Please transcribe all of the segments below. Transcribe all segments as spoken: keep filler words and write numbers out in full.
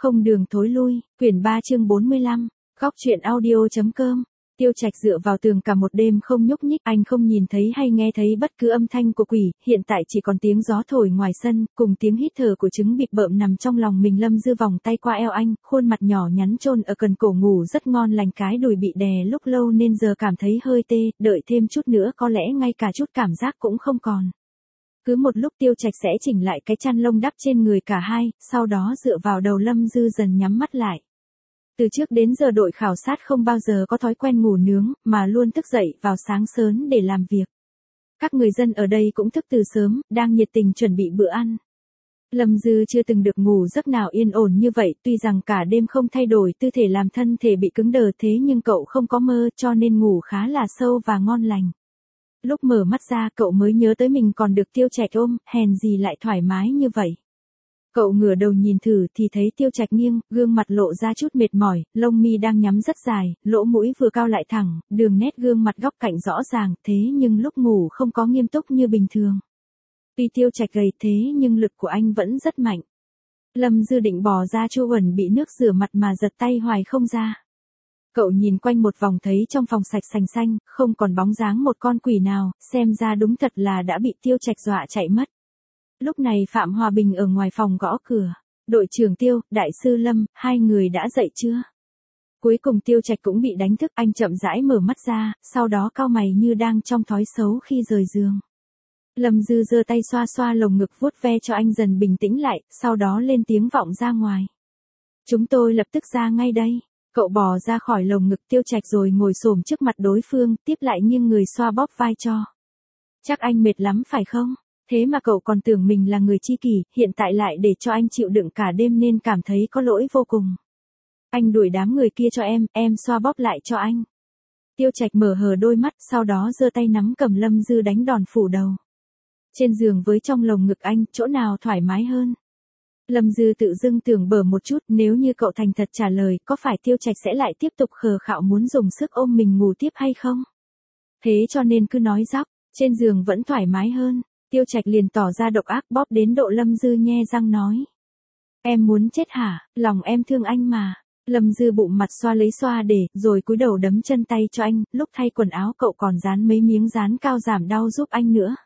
Không đường thối lui, quyển ba chương bốn mươi lăm, góc truyện audio.com. Tiêu Trạch dựa vào tường cả một đêm không nhúc nhích, anh không nhìn thấy hay nghe thấy bất cứ âm thanh của quỷ, hiện tại chỉ còn tiếng gió thổi ngoài sân, cùng tiếng hít thở của trứng bịp bợm nằm trong lòng mình. Lâm Dư vòng tay qua eo anh, khuôn mặt nhỏ nhắn chôn ở cần cổ, ngủ rất ngon lành, cái đùi bị đè lúc lâu nên giờ cảm thấy hơi tê, đợi thêm chút nữa có lẽ ngay cả chút cảm giác cũng không còn. Cứ một lúc Tiêu Trạch sẽ chỉnh lại cái chăn lông đắp trên người cả hai, sau đó dựa vào đầu Lâm Dư dần nhắm mắt lại. Từ trước đến giờ đội khảo sát không bao giờ có thói quen ngủ nướng, mà luôn thức dậy vào sáng sớm để làm việc. Các người dân ở đây cũng thức từ sớm, đang nhiệt tình chuẩn bị bữa ăn. Lâm Dư chưa từng được ngủ giấc nào yên ổn như vậy, tuy rằng cả đêm không thay đổi tư thể làm thân thể bị cứng đờ, thế nhưng cậu không có mơ, cho nên ngủ khá là sâu và ngon lành. Lúc mở mắt ra cậu mới nhớ tới mình còn được Tiêu Trạch ôm, hèn gì lại thoải mái như vậy. Cậu ngửa đầu nhìn thử thì thấy Tiêu Trạch nghiêng, gương mặt lộ ra chút mệt mỏi, lông mi đang nhắm rất dài, lỗ mũi vừa cao lại thẳng, đường nét gương mặt góc cạnh rõ ràng, thế nhưng lúc ngủ không có nghiêm túc như bình thường. Tuy Tiêu Trạch gầy thế nhưng lực của anh vẫn rất mạnh. Lâm Dư định bò ra chu ẩn bị nước rửa mặt mà giật tay hoài không ra. Cậu nhìn quanh một vòng thấy trong phòng sạch sành xanh, không còn bóng dáng một con quỷ nào, xem ra đúng thật là đã bị Tiêu Trạch dọa chạy mất. Lúc này Phạm Hòa Bình ở ngoài phòng gõ cửa. Đội trưởng Tiêu, đại sư Lâm, hai người đã dậy chưa? Cuối cùng Tiêu Trạch cũng bị đánh thức, anh chậm rãi mở mắt ra, sau đó cau mày như đang trong thói xấu khi rời giường. Lâm Dư giơ tay xoa xoa lồng ngực vuốt ve cho anh dần bình tĩnh lại, sau đó lên tiếng vọng ra ngoài. Chúng tôi lập tức ra ngay đây. Cậu bò ra khỏi lồng ngực Tiêu Trạch rồi ngồi xổm trước mặt đối phương, tiếp lại nghiêng người xoa bóp vai cho. Chắc anh mệt lắm phải không? Thế mà cậu còn tưởng mình là người chi kỷ, hiện tại lại để cho anh chịu đựng cả đêm nên cảm thấy có lỗi vô cùng. Anh đuổi đám người kia cho em, em xoa bóp lại cho anh. Tiêu Trạch mở hờ đôi mắt, sau đó giơ tay nắm cầm Lâm Dư đánh đòn phủ đầu. Trên giường với trong lồng ngực anh, chỗ nào thoải mái hơn? Lâm Dư tự dưng tưởng bở một chút, nếu như cậu thành thật trả lời, có phải Tiêu Trạch sẽ lại tiếp tục khờ khạo muốn dùng sức ôm mình ngủ tiếp hay không? Thế cho nên cứ nói dóc, trên giường vẫn thoải mái hơn. Tiêu Trạch liền tỏ ra độc ác, bóp đến độ Lâm Dư nhe răng nói. Em muốn chết hả, lòng em thương anh mà. Lâm Dư bụng mặt xoa lấy xoa để, rồi cúi đầu đấm chân tay cho anh, lúc thay quần áo cậu còn dán mấy miếng dán cao giảm đau giúp anh nữa.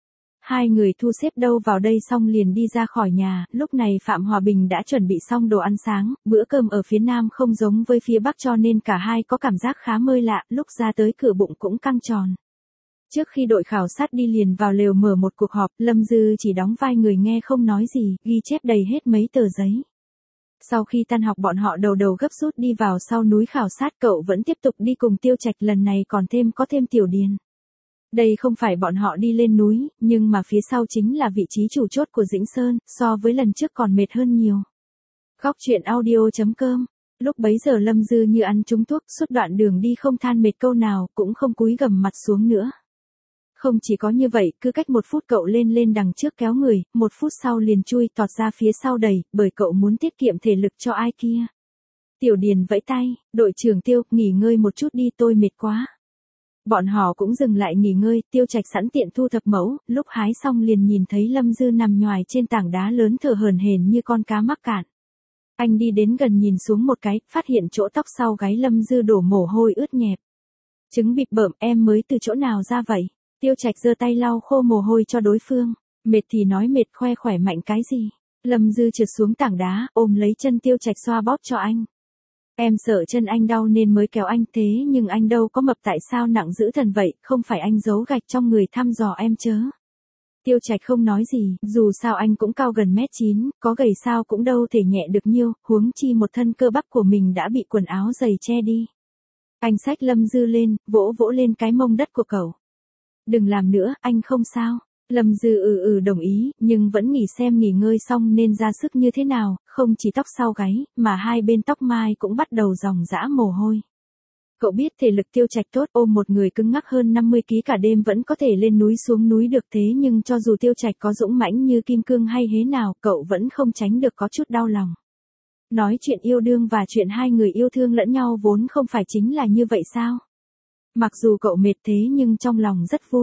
Hai người thu xếp đâu vào đây xong liền đi ra khỏi nhà, lúc này Phạm Hòa Bình đã chuẩn bị xong đồ ăn sáng, bữa cơm ở phía Nam không giống với phía Bắc cho nên cả hai có cảm giác khá mới lạ, lúc ra tới cửa bụng cũng căng tròn. Trước khi đội khảo sát đi liền vào lều mở một cuộc họp, Lâm Dư chỉ đóng vai người nghe không nói gì, ghi chép đầy hết mấy tờ giấy. Sau khi tan học bọn họ đầu đầu gấp rút đi vào sau núi khảo sát, cậu vẫn tiếp tục đi cùng Tiêu Trạch, lần này còn thêm có thêm Tiểu Điền. Đây không phải bọn họ đi lên núi, nhưng mà phía sau chính là vị trí chủ chốt của Dĩnh Sơn, so với lần trước còn mệt hơn nhiều. Góc truyện audio.com. Lúc bấy giờ Lâm Dư như ăn trúng thuốc, suốt đoạn đường đi không than mệt câu nào, cũng không cúi gằm mặt xuống nữa. Không chỉ có như vậy, cứ cách một phút cậu lên lên đằng trước kéo người, một phút sau liền chui tọt ra phía sau đẩy, bởi cậu muốn tiết kiệm thể lực cho ai kia. Tiểu Điền vẫy tay, đội trưởng Tiêu, nghỉ ngơi một chút đi, tôi mệt quá. Bọn họ cũng dừng lại nghỉ ngơi, Tiêu Trạch sẵn tiện thu thập mẫu, lúc hái xong liền nhìn thấy Lâm Dư nằm nhoài trên tảng đá lớn thở hổn hển như con cá mắc cạn. Anh đi đến gần nhìn xuống một cái, phát hiện chỗ tóc sau gáy Lâm Dư đổ mồ hôi ướt nhẹp. Trứng bịp bợm, em mới từ chỗ nào ra vậy? Tiêu Trạch giơ tay lau khô mồ hôi cho đối phương. Mệt thì nói mệt, khoe khỏe mạnh cái gì? Lâm Dư trượt xuống tảng đá, ôm lấy chân Tiêu Trạch xoa bóp cho anh. Em sợ chân anh đau nên mới kéo anh, thế nhưng anh đâu có mập, tại sao nặng dữ thần vậy, không phải anh giấu gạch trong người thăm dò em chớ. Tiêu Trạch không nói gì, dù sao anh cũng cao gần mét chín, có gầy sao cũng đâu thể nhẹ được nhiêu, huống chi một thân cơ bắp của mình đã bị quần áo dày che đi. Anh xách Lâm Dư lên, vỗ vỗ lên cái mông đất của cậu. Đừng làm nữa, anh không sao. Lâm Dư ừ ừ đồng ý, nhưng vẫn nghỉ xem nghỉ ngơi xong nên ra sức như thế nào, không chỉ tóc sau gáy, mà hai bên tóc mai cũng bắt đầu ròng rã mồ hôi. Cậu biết thể lực Tiêu Trạch tốt, ôm một người cứng ngắc hơn năm mươi ki lô gam cả đêm vẫn có thể lên núi xuống núi được, thế nhưng cho dù Tiêu Trạch có dũng mãnh như kim cương hay hế nào, cậu vẫn không tránh được có chút đau lòng. Nói chuyện yêu đương và chuyện hai người yêu thương lẫn nhau vốn không phải chính là như vậy sao? Mặc dù cậu mệt thế nhưng trong lòng rất vui.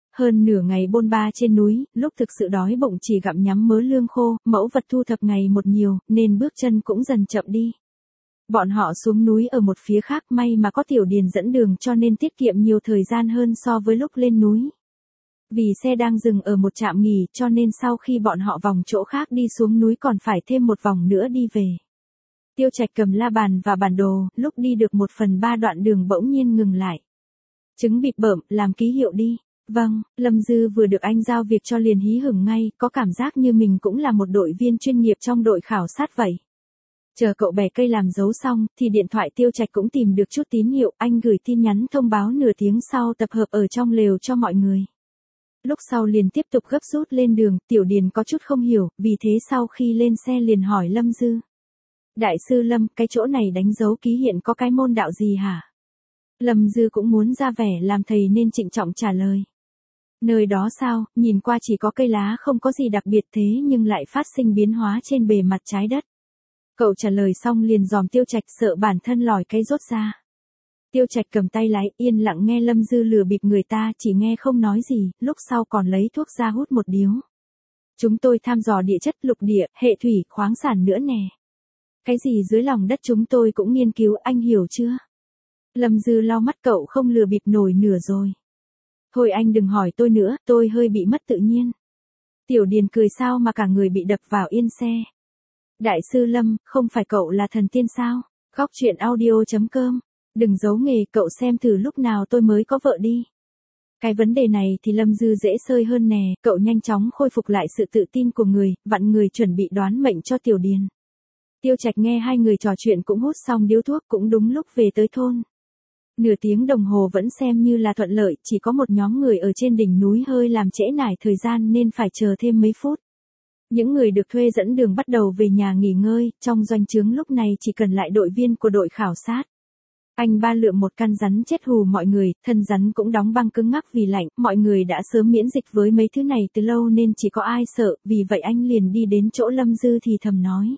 Hơn nửa ngày bôn ba trên núi, lúc thực sự đói bụng chỉ gặm nhắm mớ lương khô, mẫu vật thu thập ngày một nhiều, nên bước chân cũng dần chậm đi. Bọn họ xuống núi ở một phía khác, may mà có Tiểu Điền dẫn đường cho nên tiết kiệm nhiều thời gian hơn so với lúc lên núi. Vì xe đang dừng ở một trạm nghỉ cho nên sau khi bọn họ vòng chỗ khác đi xuống núi còn phải thêm một vòng nữa đi về. Tiêu Trạch cầm la bàn và bản đồ, lúc đi được một phần ba đoạn đường bỗng nhiên ngừng lại. Chứng bịp bợm, làm ký hiệu đi. Vâng, Lâm Dư vừa được anh giao việc cho liền hí hửng ngay, có cảm giác như mình cũng là một đội viên chuyên nghiệp trong đội khảo sát vậy. Chờ cậu bẻ cây làm dấu xong, thì điện thoại Tiêu Trạch cũng tìm được chút tín hiệu, anh gửi tin nhắn thông báo nửa tiếng sau tập hợp ở trong lều cho mọi người. Lúc sau liền tiếp tục gấp rút lên đường, Tiểu Điền có chút không hiểu, vì thế sau khi lên xe liền hỏi Lâm Dư. Đại sư Lâm, cái chỗ này đánh dấu ký hiện có cái môn đạo gì hả? Lâm Dư cũng muốn ra vẻ làm thầy nên trịnh trọng trả lời. Nơi đó sao, nhìn qua chỉ có cây lá không có gì đặc biệt thế nhưng lại phát sinh biến hóa trên bề mặt trái đất. Cậu trả lời xong liền dòm Tiêu Trạch sợ bản thân lòi cây rốt ra. Tiêu Trạch cầm tay lái yên lặng nghe Lâm Dư lừa bịp người ta chỉ nghe không nói gì, lúc sau còn lấy thuốc ra hút một điếu. Chúng tôi thăm dò địa chất lục địa, hệ thủy, khoáng sản nữa nè. Cái gì dưới lòng đất chúng tôi cũng nghiên cứu, anh hiểu chưa? Lâm Dư lau mắt cậu không lừa bịp nổi nửa rồi. Thôi anh đừng hỏi tôi nữa, tôi hơi bị mất tự nhiên. Tiểu Điền cười sao mà cả người bị đập vào yên xe. Đại sư Lâm, không phải cậu là thần tiên sao? Góc truyện audio chấm com. Đừng giấu nghề, cậu xem thử lúc nào tôi mới có vợ đi. Cái vấn đề này thì Lâm Dư dễ sơi hơn nè, cậu nhanh chóng khôi phục lại sự tự tin của người, vặn người chuẩn bị đoán mệnh cho Tiểu Điền. Tiêu Trạch nghe hai người trò chuyện cũng hút xong điếu thuốc cũng đúng lúc về tới thôn. Nửa tiếng đồng hồ vẫn xem như là thuận lợi, chỉ có một nhóm người ở trên đỉnh núi hơi làm trễ nải thời gian nên phải chờ thêm mấy phút. Những người được thuê dẫn đường bắt đầu về nhà nghỉ ngơi, trong doanh trướng lúc này chỉ cần lại đội viên của đội khảo sát. Anh ba lượm một căn rắn chết hù mọi người, thân rắn cũng đóng băng cứng ngắc vì lạnh, mọi người đã sớm miễn dịch với mấy thứ này từ lâu nên chỉ có ai sợ, vì vậy anh liền đi đến chỗ Lâm Dư thì thầm nói.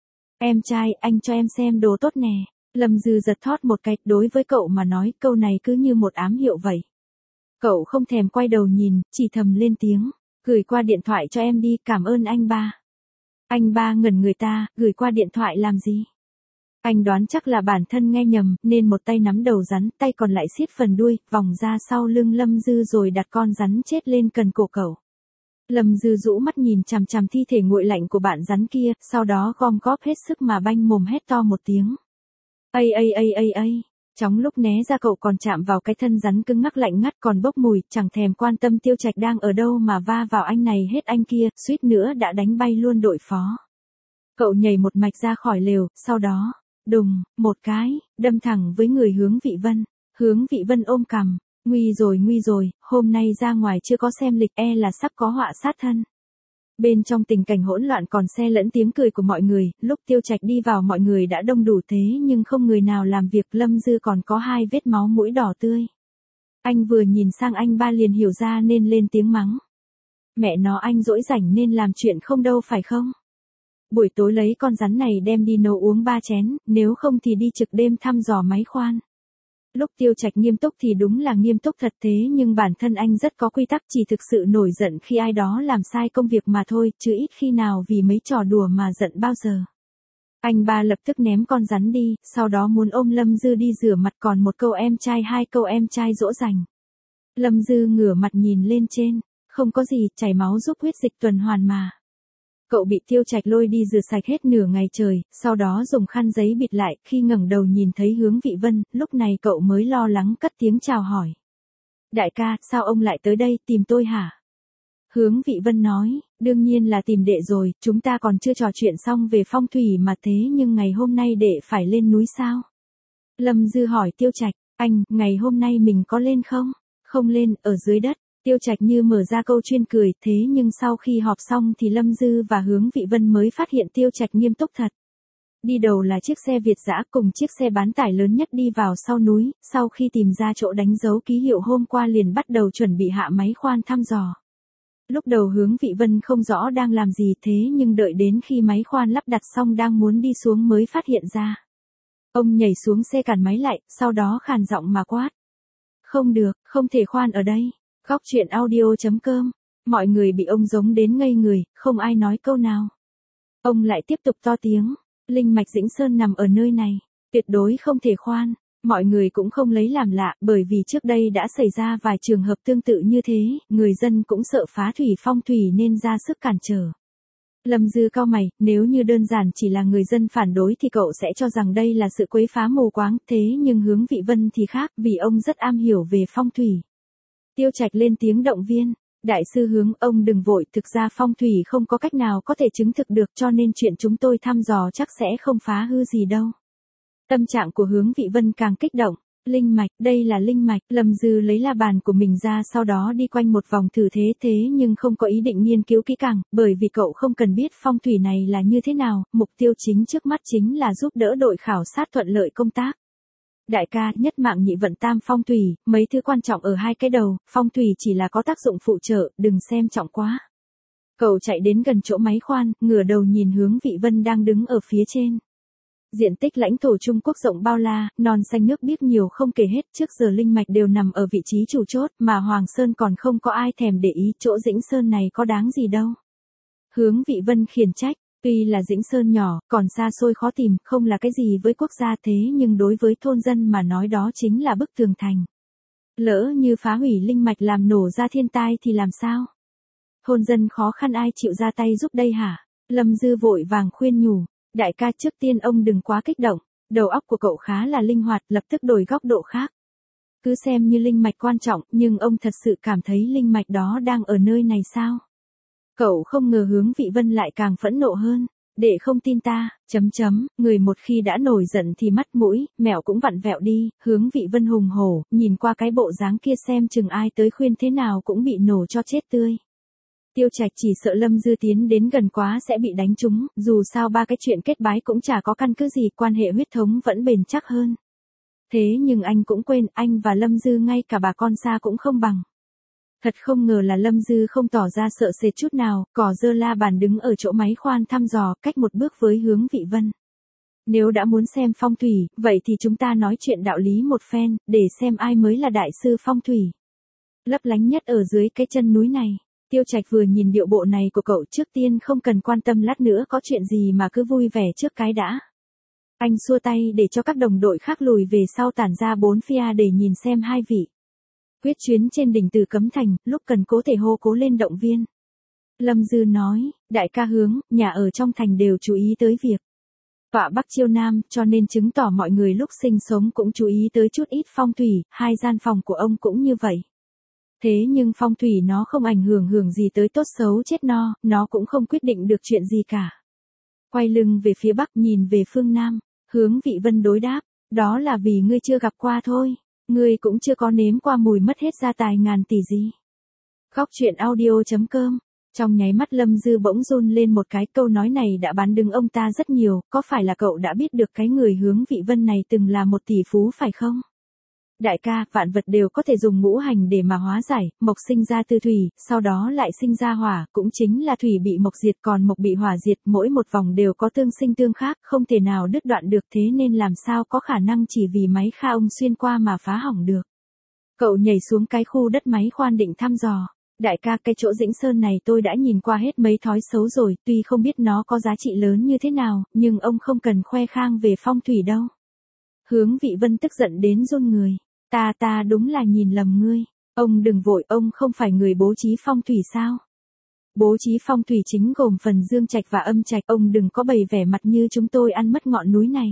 Em trai, anh cho em xem đồ tốt nè. Lâm Dư giật thót một cái, đối với cậu mà nói câu này cứ như một ám hiệu vậy. Cậu không thèm quay đầu nhìn, chỉ thầm lên tiếng, gửi qua điện thoại cho em đi, cảm ơn anh ba. Anh ba ngẩn người ta, gửi qua điện thoại làm gì? Anh đoán chắc là bản thân nghe nhầm, nên một tay nắm đầu rắn, tay còn lại siết phần đuôi, vòng ra sau lưng Lâm Dư rồi đặt con rắn chết lên cần cổ cậu. Lâm Dư rũ mắt nhìn chằm chằm thi thể nguội lạnh của bạn rắn kia, sau đó gom góp hết sức mà banh mồm hét to một tiếng. Ây ây ây ây ây, trong lúc né ra cậu còn chạm vào cái thân rắn cứng ngắc lạnh ngắt còn bốc mùi, chẳng thèm quan tâm Tiêu Trạch đang ở đâu mà va vào anh này hết anh kia, suýt nữa đã đánh bay luôn đội phó. Cậu nhảy một mạch ra khỏi lều, sau đó, đùng, một cái, đâm thẳng với người Hướng Vị Vân. Hướng Vị Vân ôm cằm, nguy rồi nguy rồi, hôm nay ra ngoài chưa có xem lịch e là sắp có họa sát thân. Bên trong tình cảnh hỗn loạn còn xe lẫn tiếng cười của mọi người, lúc Tiêu Trạch đi vào mọi người đã đông đủ thế nhưng không người nào làm việc, Lâm Dư còn có hai vết máu mũi đỏ tươi. Anh vừa nhìn sang anh ba liền hiểu ra nên lên tiếng mắng. Mẹ nó anh dỗi rảnh nên làm chuyện không đâu phải không? Buổi tối lấy con rắn này đem đi nấu uống ba chén, nếu không thì đi trực đêm thăm dò máy khoan. Lúc Tiêu Trạch nghiêm túc thì đúng là nghiêm túc thật thế nhưng bản thân anh rất có quy tắc, chỉ thực sự nổi giận khi ai đó làm sai công việc mà thôi, chứ ít khi nào vì mấy trò đùa mà giận bao giờ. Anh ba lập tức ném con rắn đi, sau đó muốn ôm Lâm Dư đi rửa mặt, còn một câu em trai hai câu em trai dỗ dành. Lâm Dư ngửa mặt nhìn lên trên, không có gì, chảy máu giúp huyết dịch tuần hoàn mà. Cậu bị Tiêu Trạch lôi đi rửa sạch hết nửa ngày trời, sau đó dùng khăn giấy bịt lại, khi ngẩng đầu nhìn thấy Hướng Vị Vân, lúc này cậu mới lo lắng cất tiếng chào hỏi. Đại ca, sao ông lại tới đây, tìm tôi hả? Hướng Vị Vân nói, đương nhiên là tìm đệ rồi, chúng ta còn chưa trò chuyện xong về phong thủy mà thế nhưng ngày hôm nay đệ phải lên núi sao? Lâm Dư hỏi Tiêu Trạch, anh, ngày hôm nay mình có lên không? Không lên, ở dưới đất. Tiêu Trạch như mở ra câu chuyên cười, thế nhưng sau khi họp xong thì Lâm Dư và Hướng Vị Vân mới phát hiện Tiêu Trạch nghiêm túc thật. Đi đầu là chiếc xe Việt dã cùng chiếc xe bán tải lớn nhất đi vào sau núi, sau khi tìm ra chỗ đánh dấu ký hiệu hôm qua liền bắt đầu chuẩn bị hạ máy khoan thăm dò. Lúc đầu Hướng Vị Vân không rõ đang làm gì thế nhưng đợi đến khi máy khoan lắp đặt xong đang muốn đi xuống mới phát hiện ra. Ông nhảy xuống xe cản máy lại, sau đó khàn giọng mà quát. Không được, không thể khoan ở đây. Góc chuyện audio chấm com. Mọi người bị ông giống đến ngây người, không ai nói câu nào. Ông lại tiếp tục to tiếng. Linh mạch Dĩnh Sơn nằm ở nơi này. Tuyệt đối không thể khoan. Mọi người cũng không lấy làm lạ, bởi vì trước đây đã xảy ra vài trường hợp tương tự như thế, người dân cũng sợ phá thủy phong thủy nên ra sức cản trở. Lâm Dư cau mày, nếu như đơn giản chỉ là người dân phản đối thì cậu sẽ cho rằng đây là sự quấy phá mù quáng, thế nhưng Hướng Vị Vân thì khác, vì ông rất am hiểu về phong thủy. Tiêu Trạch lên tiếng động viên, đại sư Hướng, ông đừng vội, thực ra phong thủy không có cách nào có thể chứng thực được, cho nên chuyện chúng tôi thăm dò chắc sẽ không phá hư gì đâu. Tâm trạng của Hướng Vị Vân càng kích động. Linh mạch, đây là linh mạch. Lâm Dư lấy la bàn của mình ra, sau đó đi quanh một vòng thử thế thế nhưng không có ý định nghiên cứu kỹ càng, bởi vì cậu không cần biết phong thủy này là như thế nào, mục tiêu chính trước mắt chính là giúp đỡ đội khảo sát thuận lợi công tác. Đại ca, nhất mạng nhị vận tam phong thủy, mấy thứ quan trọng ở hai cái đầu, phong thủy chỉ là có tác dụng phụ trợ, đừng xem trọng quá. Cậu chạy đến gần chỗ máy khoan, ngửa đầu nhìn Hướng Vị Vân đang đứng ở phía trên. Diện tích lãnh thổ Trung Quốc rộng bao la, non xanh nước biếc nhiều không kể hết, trước giờ linh mạch đều nằm ở vị trí chủ chốt, mà Hoàng Sơn còn không có ai thèm để ý, chỗ Dĩnh Sơn này có đáng gì đâu. Hướng Vị Vân khiển trách, tuy là Dĩnh Sơn nhỏ, còn xa xôi khó tìm, không là cái gì với quốc gia thế nhưng đối với thôn dân mà nói đó chính là bức tường thành. Lỡ như phá hủy linh mạch làm nổ ra thiên tai thì làm sao? Thôn dân khó khăn ai chịu ra tay giúp đây hả? Lâm Dư vội vàng khuyên nhủ. Đại ca, trước tiên ông đừng quá kích động, đầu óc của cậu khá là linh hoạt, lập tức đổi góc độ khác. Cứ xem như linh mạch quan trọng, nhưng ông thật sự cảm thấy linh mạch đó đang ở nơi này sao? Cậu không ngờ Hướng Vị Vân lại càng phẫn nộ hơn. Để không tin ta, chấm chấm, người một khi đã nổi giận thì mắt mũi, mẹo cũng vặn vẹo đi. Hướng Vị Vân hùng hổ, nhìn qua cái bộ dáng kia xem chừng ai tới khuyên thế nào cũng bị nổ cho chết tươi. Tiêu Trạch chỉ sợ Lâm Dư tiến đến gần quá sẽ bị đánh trúng, dù sao ba cái chuyện kết bái cũng chả có căn cứ gì, quan hệ huyết thống vẫn bền chắc hơn. Thế nhưng anh cũng quên, anh và Lâm Dư ngay cả bà con xa cũng không bằng. Thật không ngờ là Lâm Dư không tỏ ra sợ sệt chút nào, cỏ dơ la bàn đứng ở chỗ máy khoan thăm dò, cách một bước với Hướng Vị Vân. Nếu đã muốn xem phong thủy, vậy thì chúng ta nói chuyện đạo lý một phen, để xem ai mới là đại sư phong thủy. Lấp lánh nhất ở dưới cái chân núi này. Tiêu Trạch vừa nhìn điệu bộ này của cậu, trước tiên không cần quan tâm lát nữa có chuyện gì mà cứ vui vẻ trước cái đã. Anh xua tay để cho các đồng đội khác lùi về sau tản ra bốn phía để nhìn xem hai vị. Quyết chuyến trên đỉnh Từ Cấm Thành, lúc cần cố thể hô cố lên động viên. Lâm Dư nói, đại ca Hướng, nhà ở trong thành đều chú ý tới việc tọa Bắc chiêu Nam, cho nên chứng tỏ mọi người lúc sinh sống cũng chú ý tới chút ít phong thủy, hai gian phòng của ông cũng như vậy. Thế nhưng phong thủy nó không ảnh hưởng hưởng gì tới tốt xấu chết no, nó cũng không quyết định được chuyện gì cả. Quay lưng về phía Bắc nhìn về phương Nam, Hướng Vị Vân đối đáp, đó là vì ngươi chưa gặp qua thôi, ngươi cũng chưa có nếm qua mùi mất hết gia tài ngàn tỷ gì. Góc chuyện audio chấm com. Trong nháy mắt Lâm Dư bỗng run lên một cái, câu nói này đã bán đứng ông ta rất nhiều, có phải là cậu đã biết được cái người Hướng Vị Vân này từng là một tỷ phú phải không? Đại ca, vạn vật đều có thể dùng ngũ hành để mà hóa giải, mộc sinh ra từ thủy, sau đó lại sinh ra hỏa, cũng chính là thủy bị mộc diệt còn mộc bị hỏa diệt, mỗi một vòng đều có tương sinh tương khắc, không thể nào đứt đoạn được, thế nên làm sao có khả năng chỉ vì máy kha ông xuyên qua mà phá hỏng được. Cậu nhảy xuống cái khu đất máy khoan định thăm dò. Đại ca, cái chỗ Dĩnh Sơn này tôi đã nhìn qua hết mấy thói xấu rồi, tuy không biết nó có giá trị lớn như thế nào, nhưng ông không cần khoe khang về phong thủy đâu. Hướng Vị Vân tức giận đến run người. Ta ta đúng là nhìn lầm ngươi. Ông đừng vội, ông không phải người bố trí phong thủy sao? Bố trí phong thủy chính gồm phần dương trạch và âm trạch, ông đừng có bày vẻ mặt như chúng tôi ăn mất ngọn núi này.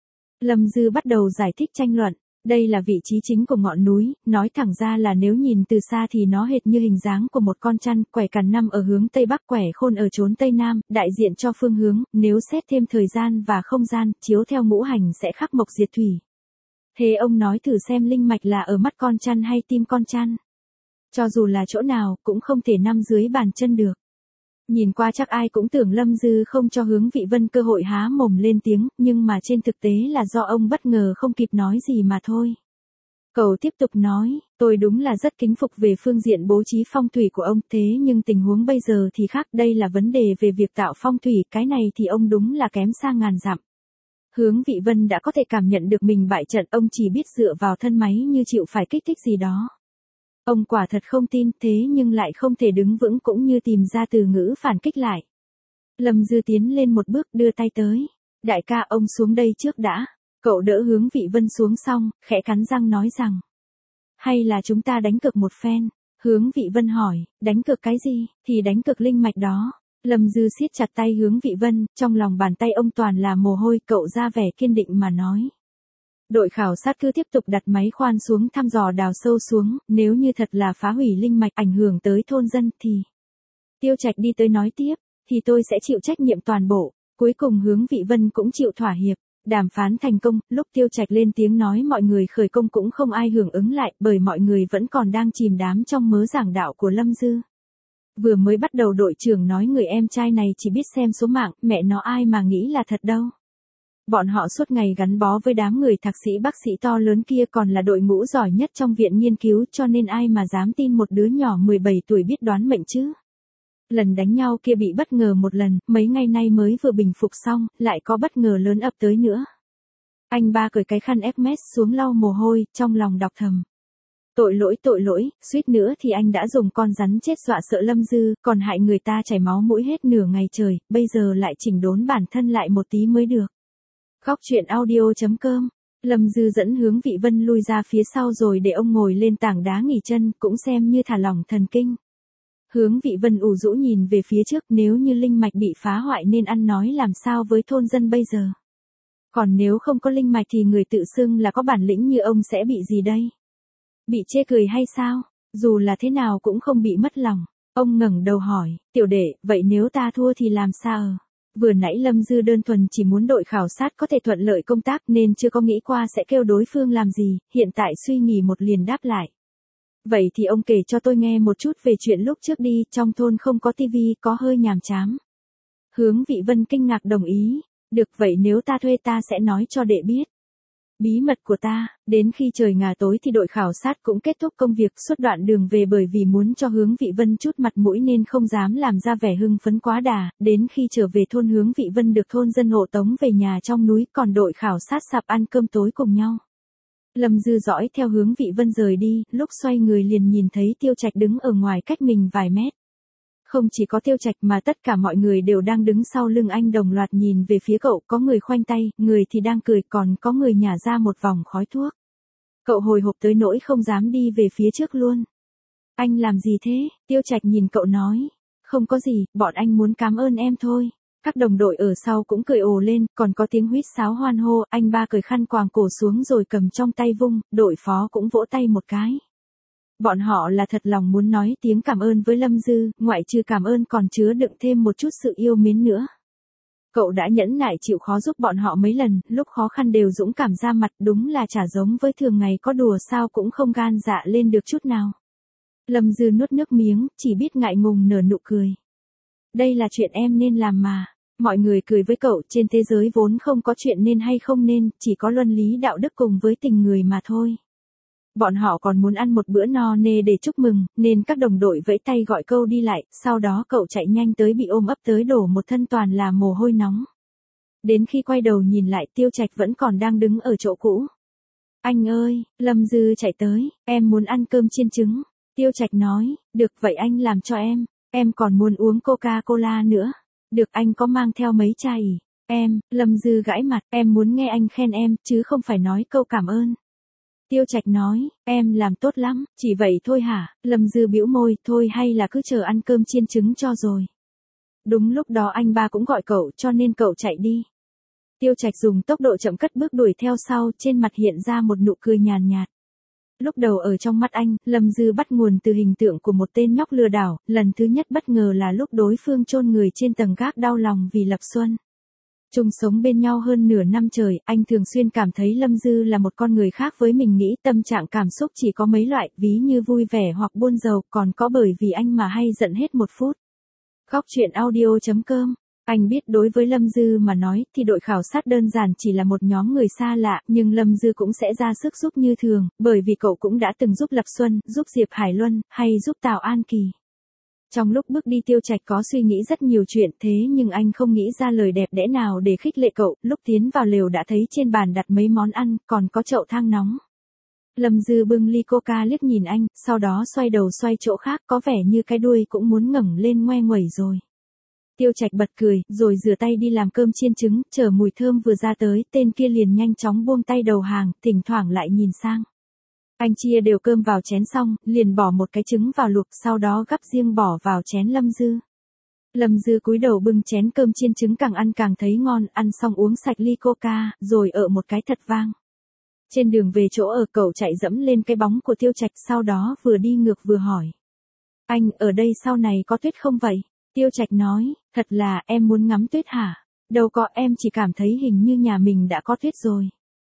Lâm Dư bắt đầu giải thích tranh luận. Đây là vị trí chính của ngọn núi, nói thẳng ra là nếu nhìn từ xa thì nó hệt như hình dáng của một con chăn, quẻ cằn năm ở hướng Tây Bắc, quẻ khôn ở chốn Tây Nam, đại diện cho phương hướng, nếu xét thêm thời gian và không gian, chiếu theo ngũ hành sẽ khắc mộc diệt thủy. Thế ông nói thử xem linh mạch là ở mắt con chăn hay tim con chăn? Cho dù là chỗ nào, cũng không thể nằm dưới bàn chân được. Nhìn qua chắc ai cũng tưởng Lâm Dư không cho Hướng Vị Vân cơ hội há mồm lên tiếng, nhưng mà trên thực tế là do ông bất ngờ không kịp nói gì mà thôi. Cậu tiếp tục nói, tôi đúng là rất kính phục về phương diện bố trí phong thủy của ông, thế nhưng tình huống bây giờ thì khác, đây là vấn đề về việc tạo phong thủy, cái này thì ông đúng là kém xa ngàn dặm. Hướng Vị Vân đã có thể cảm nhận được mình bại trận, ông chỉ biết dựa vào thân máy như chịu phải kích thích gì đó. Ông quả thật không tin, thế nhưng lại không thể đứng vững cũng như tìm ra từ ngữ phản kích lại. Lâm Dư tiến lên một bước đưa tay tới. Đại ca, ông xuống đây trước đã. Cậu đỡ Hướng Vị Vân xuống xong, khẽ cắn răng nói rằng. Hay là chúng ta đánh cược một phen? Hướng Vị Vân hỏi, đánh cược cái gì? Thì đánh cược linh mạch đó. Lâm Dư siết chặt tay Hướng Vị Vân, trong lòng bàn tay ông toàn là mồ hôi, cậu ra vẻ kiên định mà nói. Đội khảo sát cứ tiếp tục đặt máy khoan xuống thăm dò đào sâu xuống, nếu như thật là phá hủy linh mạch ảnh hưởng tới thôn dân thì... Tiêu Trạch đi tới nói tiếp, thì tôi sẽ chịu trách nhiệm toàn bộ. Cuối cùng Hướng Vị Vân cũng chịu thỏa hiệp. Đàm phán thành công, lúc Tiêu Trạch lên tiếng nói mọi người khởi công cũng không ai hưởng ứng lại, bởi mọi người vẫn còn đang chìm đắm trong mớ giảng đạo của Lâm Dư. Vừa mới bắt đầu đội trưởng nói người em trai này chỉ biết xem số mạng, mẹ nó ai mà nghĩ là thật đâu. Bọn họ suốt ngày gắn bó với đám người thạc sĩ bác sĩ to lớn kia, còn là đội ngũ giỏi nhất trong viện nghiên cứu, cho nên ai mà dám tin một đứa nhỏ mười bảy tuổi biết đoán mệnh chứ. Lần đánh nhau kia bị bất ngờ một lần, mấy ngày nay mới vừa bình phục xong, lại có bất ngờ lớn ập tới nữa. Anh ba cởi cái khăn ép mét xuống lau mồ hôi, trong lòng đọc thầm. Tội lỗi tội lỗi, suýt nữa thì anh đã dùng con rắn chết dọa sợ Lâm Dư, còn hại người ta chảy máu mũi hết nửa ngày trời, bây giờ lại chỉnh đốn bản thân lại một tí mới được. Góc truyện audio chấm com. Lâm Dư dẫn Hướng Vị Vân lui ra phía sau rồi để ông ngồi lên tảng đá nghỉ chân, cũng xem như thả lỏng thần kinh. Hướng Vị Vân ủ rũ nhìn về phía trước, nếu như linh mạch bị phá hoại nên ăn nói làm sao với thôn dân bây giờ. Còn nếu không có linh mạch thì người tự xưng là có bản lĩnh như ông sẽ bị gì đây? Bị chê cười hay sao? Dù là thế nào cũng không bị mất lòng. Ông ngẩng đầu hỏi, tiểu đệ, vậy nếu ta thua thì làm sao? Vừa nãy Lâm Dư đơn thuần chỉ muốn đội khảo sát có thể thuận lợi công tác nên chưa có nghĩ qua sẽ kêu đối phương làm gì, hiện tại suy nghĩ một liền đáp lại. Vậy thì ông kể cho tôi nghe một chút về chuyện lúc trước đi, trong thôn không có tivi, có hơi nhàm chán. Hướng Vị Vân kinh ngạc đồng ý, được vậy nếu ta thuê ta sẽ nói cho đệ biết. Bí mật của ta, đến khi trời ngả tối thì đội khảo sát cũng kết thúc công việc, suốt đoạn đường về bởi vì muốn cho Hướng Vị Vân chút mặt mũi nên không dám làm ra vẻ hưng phấn quá đà, đến khi trở về thôn Hướng Vị Vân được thôn dân hộ tống về nhà trong núi, còn đội khảo sát sạp ăn cơm tối cùng nhau. Lâm Dư dõi theo Hướng Vị Vân rời đi, lúc xoay người liền nhìn thấy Tiêu Trạch đứng ở ngoài cách mình vài mét. Không chỉ có Tiêu Trạch mà tất cả mọi người đều đang đứng sau lưng anh đồng loạt nhìn về phía cậu, có người khoanh tay, người thì đang cười, còn có người nhả ra một vòng khói thuốc. Cậu hồi hộp tới nỗi không dám đi về phía trước luôn. Anh làm gì thế? Tiêu Trạch nhìn cậu nói. Không có gì, bọn anh muốn cảm ơn em thôi. Các đồng đội ở sau cũng cười ồ lên, còn có tiếng huýt sáo hoan hô, anh ba cởi khăn quàng cổ xuống rồi cầm trong tay vung, đội phó cũng vỗ tay một cái. Bọn họ là thật lòng muốn nói tiếng cảm ơn với Lâm Dư, ngoại trừ cảm ơn còn chứa đựng thêm một chút sự yêu mến nữa. Cậu đã nhẫn nại chịu khó giúp bọn họ mấy lần, lúc khó khăn đều dũng cảm ra mặt, đúng là chả giống với thường ngày có đùa sao cũng không gan dạ lên được chút nào. Lâm Dư nuốt nước miếng, chỉ biết ngại ngùng nở nụ cười. Đây là chuyện em nên làm mà. Mọi người cười với cậu, trên thế giới vốn không có chuyện nên hay không nên, chỉ có luân lý đạo đức cùng với tình người mà thôi. Bọn họ còn muốn ăn một bữa no nê để chúc mừng, nên các đồng đội vẫy tay gọi câu đi lại, sau đó cậu chạy nhanh tới bị ôm ấp tới đổ một thân toàn là mồ hôi nóng. Đến khi quay đầu nhìn lại, Tiêu Trạch vẫn còn đang đứng ở chỗ cũ. Anh ơi, Lâm Dư chạy tới, em muốn ăn cơm chiên trứng. Tiêu Trạch nói, được vậy anh làm cho em, em còn muốn uống Coca-Cola nữa. Được, anh có mang theo mấy chai ỉ? Em, Lâm Dư gãi mặt, em muốn nghe anh khen em, chứ không phải nói câu cảm ơn. Tiêu Trạch nói, em làm tốt lắm, chỉ vậy thôi hả? Lâm Dư bĩu môi, thôi hay là cứ chờ ăn cơm chiên trứng cho rồi. Đúng lúc đó anh ba cũng gọi cậu cho nên cậu chạy đi. Tiêu Trạch dùng tốc độ chậm cất bước đuổi theo sau, trên mặt hiện ra một nụ cười nhàn nhạt. Lúc đầu ở trong mắt anh, Lâm Dư bắt nguồn từ hình tượng của một tên nhóc lừa đảo, lần thứ nhất bất ngờ là lúc đối phương chôn người trên tầng gác đau lòng vì Lập Xuân. Chung sống bên nhau hơn nửa năm trời, anh thường xuyên cảm thấy Lâm Dư là một con người khác với mình nghĩ, tâm trạng cảm xúc chỉ có mấy loại, ví như vui vẻ hoặc buồn rầu, còn có bởi vì anh mà hay giận hết một phút. Góc truyện audio chấm com. Anh biết đối với Lâm Dư mà nói thì đội khảo sát đơn giản chỉ là một nhóm người xa lạ, nhưng Lâm Dư cũng sẽ ra sức giúp như thường, bởi vì cậu cũng đã từng giúp Lập Xuân, giúp Diệp Hải Luân, hay giúp Tào An Kỳ. Trong lúc bước đi Tiêu Trạch có suy nghĩ rất nhiều chuyện, thế nhưng anh không nghĩ ra lời đẹp đẽ nào để khích lệ cậu, lúc tiến vào lều đã thấy trên bàn đặt mấy món ăn, còn có chậu thang nóng. Lâm Dư bưng ly coca liếc nhìn anh, sau đó xoay đầu xoay chỗ khác, có vẻ như cái đuôi cũng muốn ngẩng lên ngoe nguẩy rồi. Tiêu Trạch bật cười, rồi rửa tay đi làm cơm chiên trứng, chờ mùi thơm vừa ra tới, tên kia liền nhanh chóng buông tay đầu hàng, thỉnh thoảng lại nhìn sang. Anh chia đều cơm vào chén xong, liền bỏ một cái trứng vào luộc, sau đó gắp riêng bỏ vào chén Lâm Dư. Lâm Dư cúi đầu bưng chén cơm chiên trứng, càng ăn càng thấy ngon, ăn xong uống sạch ly coca, rồi ở một cái thật vang. Trên đường về chỗ ở, cậu chạy dẫm lên cái bóng của Tiêu Trạch, sau đó vừa đi ngược vừa hỏi. Anh, ở đây sau này có tuyết không vậy? Tiêu Trạch nói, thật là, em muốn ngắm tuyết hả? Đâu có, em chỉ cảm thấy hình như nhà mình đã có tuyết rồi.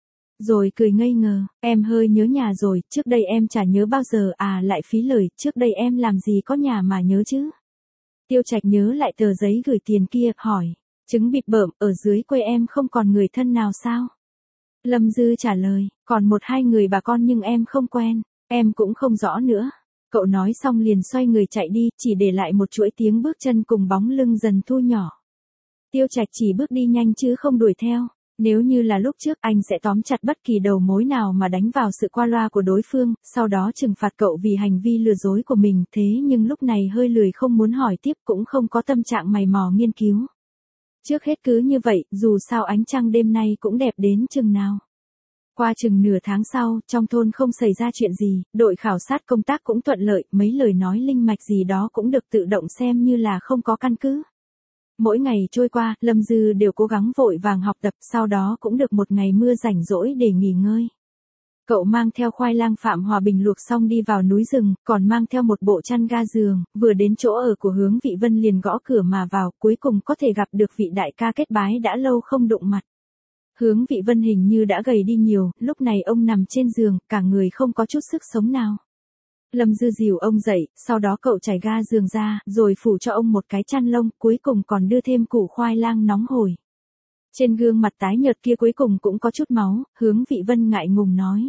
Rồi cười ngây ngờ, em hơi nhớ nhà rồi, trước đây em chả nhớ bao giờ, à lại phí lời, trước đây em làm gì có nhà mà nhớ chứ? Tiêu Trạch nhớ lại tờ giấy gửi tiền kia, hỏi, trứng bịp bợm, ở dưới quê em không còn người thân nào sao? Lâm Dư trả lời, còn một hai người bà con nhưng em không quen, em cũng không rõ nữa. Cậu nói xong liền xoay người chạy đi, chỉ để lại một chuỗi tiếng bước chân cùng bóng lưng dần thu nhỏ. Tiêu Trạch chỉ bước đi nhanh chứ không đuổi theo. Nếu như là lúc trước, anh sẽ tóm chặt bất kỳ đầu mối nào mà đánh vào sự qua loa của đối phương, sau đó trừng phạt cậu vì hành vi lừa dối của mình. Thế nhưng lúc này hơi lười, không muốn hỏi tiếp, cũng không có tâm trạng mày mò nghiên cứu. Trước hết cứ như vậy, dù sao ánh trăng đêm nay cũng đẹp đến chừng nào. Qua chừng nửa tháng sau, trong thôn không xảy ra chuyện gì, đội khảo sát công tác cũng thuận lợi, mấy lời nói linh mạch gì đó cũng được tự động xem như là không có căn cứ. Mỗi ngày trôi qua, Lâm Dư đều cố gắng vội vàng học tập, sau đó cũng được một ngày mưa rảnh rỗi để nghỉ ngơi. Cậu mang theo khoai lang Phạm Hòa Bình luộc xong đi vào núi rừng, còn mang theo một bộ chăn ga giường, vừa đến chỗ ở của Hướng Vị Vân liền gõ cửa mà vào, cuối cùng có thể gặp được vị đại ca kết bái đã lâu không đụng mặt. Hướng Vị Vân hình như đã gầy đi nhiều, lúc này ông nằm trên giường, cả người không có chút sức sống nào. Lâm Dư dìu ông dậy, sau đó cậu trải ga giường ra, rồi phủ cho ông một cái chăn lông, cuối cùng còn đưa thêm củ khoai lang nóng hổi. Trên gương mặt tái nhợt kia cuối cùng cũng có chút máu, Hướng Vị Vân ngại ngùng nói.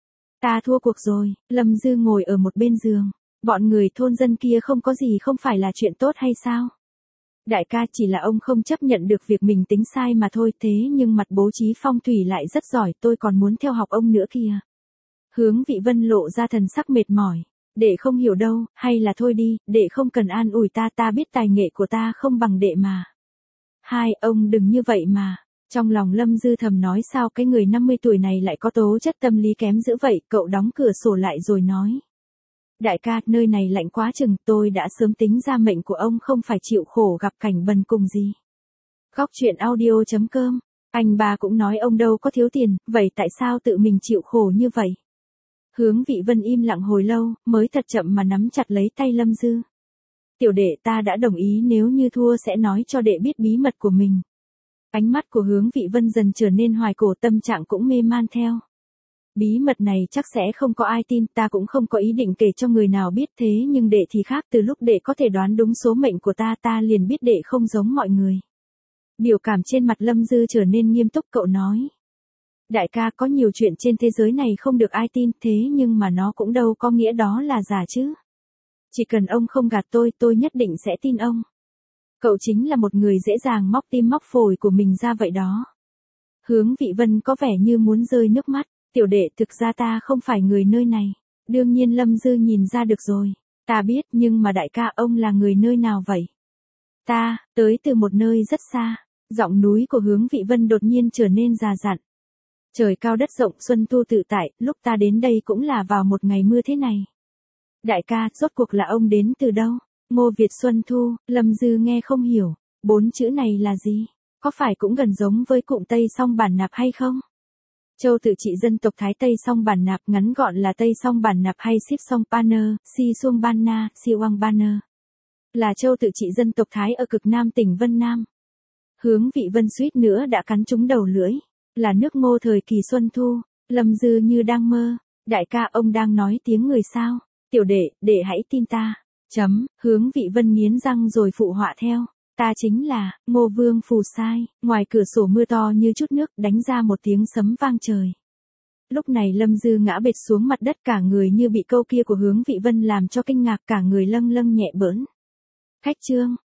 Ta thua cuộc rồi. Lâm Dư ngồi ở một bên giường. Bọn người thôn dân kia không có gì không phải là chuyện tốt hay sao? Đại ca, chỉ là ông không chấp nhận được việc mình tính sai mà thôi, thế nhưng mặt bố trí phong thủy lại rất giỏi, tôi còn muốn theo học ông nữa kìa. Hướng Vị Vân lộ ra thần sắc mệt mỏi. Đệ không hiểu đâu, hay là thôi đi, đệ không cần an ủi ta, ta biết tài nghệ của ta không bằng đệ mà. Hai, ông đừng như vậy mà. Trong lòng Lâm Dư thầm nói, sao cái người năm mươi tuổi này lại có tố chất tâm lý kém dữ vậy. Cậu đóng cửa sổ lại rồi nói. Đại ca, nơi này lạnh quá chừng, tôi đã sớm tính ra mệnh của ông không phải chịu khổ gặp cảnh bần cùng gì. Góc chuyện audio chấm com. Anh ba cũng nói ông đâu có thiếu tiền, vậy tại sao tự mình chịu khổ như vậy? Hướng Vị Vân im lặng hồi lâu, mới thật chậm mà nắm chặt lấy tay Lâm Dư. Tiểu đệ, ta đã đồng ý nếu như thua sẽ nói cho đệ biết bí mật của mình. Ánh mắt của Hướng Vị Vân dần trở nên hoài cổ, tâm trạng cũng mê man theo. Bí mật này chắc sẽ không có ai tin, ta cũng không có ý định kể cho người nào biết, thế nhưng đệ thì khác, từ lúc đệ có thể đoán đúng số mệnh của ta, ta liền biết đệ không giống mọi người. Biểu cảm trên mặt Lâm Dư trở nên nghiêm túc, cậu nói. Đại ca, có nhiều chuyện trên thế giới này không được ai tin, thế nhưng mà nó cũng đâu có nghĩa đó là giả chứ. Chỉ cần ông không gạt tôi, tôi nhất định sẽ tin ông. Cậu chính là một người dễ dàng móc tim móc phổi của mình ra vậy đó. Hướng Vị Vân có vẻ như muốn rơi nước mắt. Tiểu đệ, thực ra ta không phải người nơi này. Đương nhiên Lâm Dư nhìn ra được rồi. Ta biết, nhưng mà đại ca, ông là người nơi nào vậy? Ta, tới từ một nơi rất xa. Giọng núi của Hướng Vị Vân đột nhiên trở nên già dặn. Trời cao đất rộng, xuân thu tự tại, lúc ta đến đây cũng là vào một ngày mưa thế này. Đại ca, rốt cuộc là ông đến từ đâu? Ngô Việt Xuân Thu. Lâm Dư nghe không hiểu. Bốn chữ này là gì? Có phải cũng gần giống với cụm Tây Song Bản Nạp hay không? Châu tự trị dân tộc Thái Tây Song Bản Nạp, ngắn gọn là Tây Song Bản Nạp hay Sip Song Paner, Si Suông Ban Na, Si Oang Baner. Là châu tự trị dân tộc Thái ở cực Nam tỉnh Vân Nam. Hướng Vị Vân suýt nữa đã cắn trúng đầu lưỡi. Là nước Ngô thời kỳ Xuân Thu. Lâm Dư như đang mơ. Đại ca, ông đang nói tiếng người sao? Tiểu đệ, đệ hãy tin ta. Chấm, Hướng Vị Vân nghiến răng rồi phụ họa theo. Ta chính là Ngô Vương Phù Sai. Ngoài cửa sổ mưa to như chút nước, đánh ra một tiếng sấm vang trời. Lúc này Lâm Dư ngã bệt xuống mặt đất, cả người như bị câu kia của Hướng Vị Vân làm cho kinh ngạc, cả người lâng lâng nhẹ bỡn. Khách trương,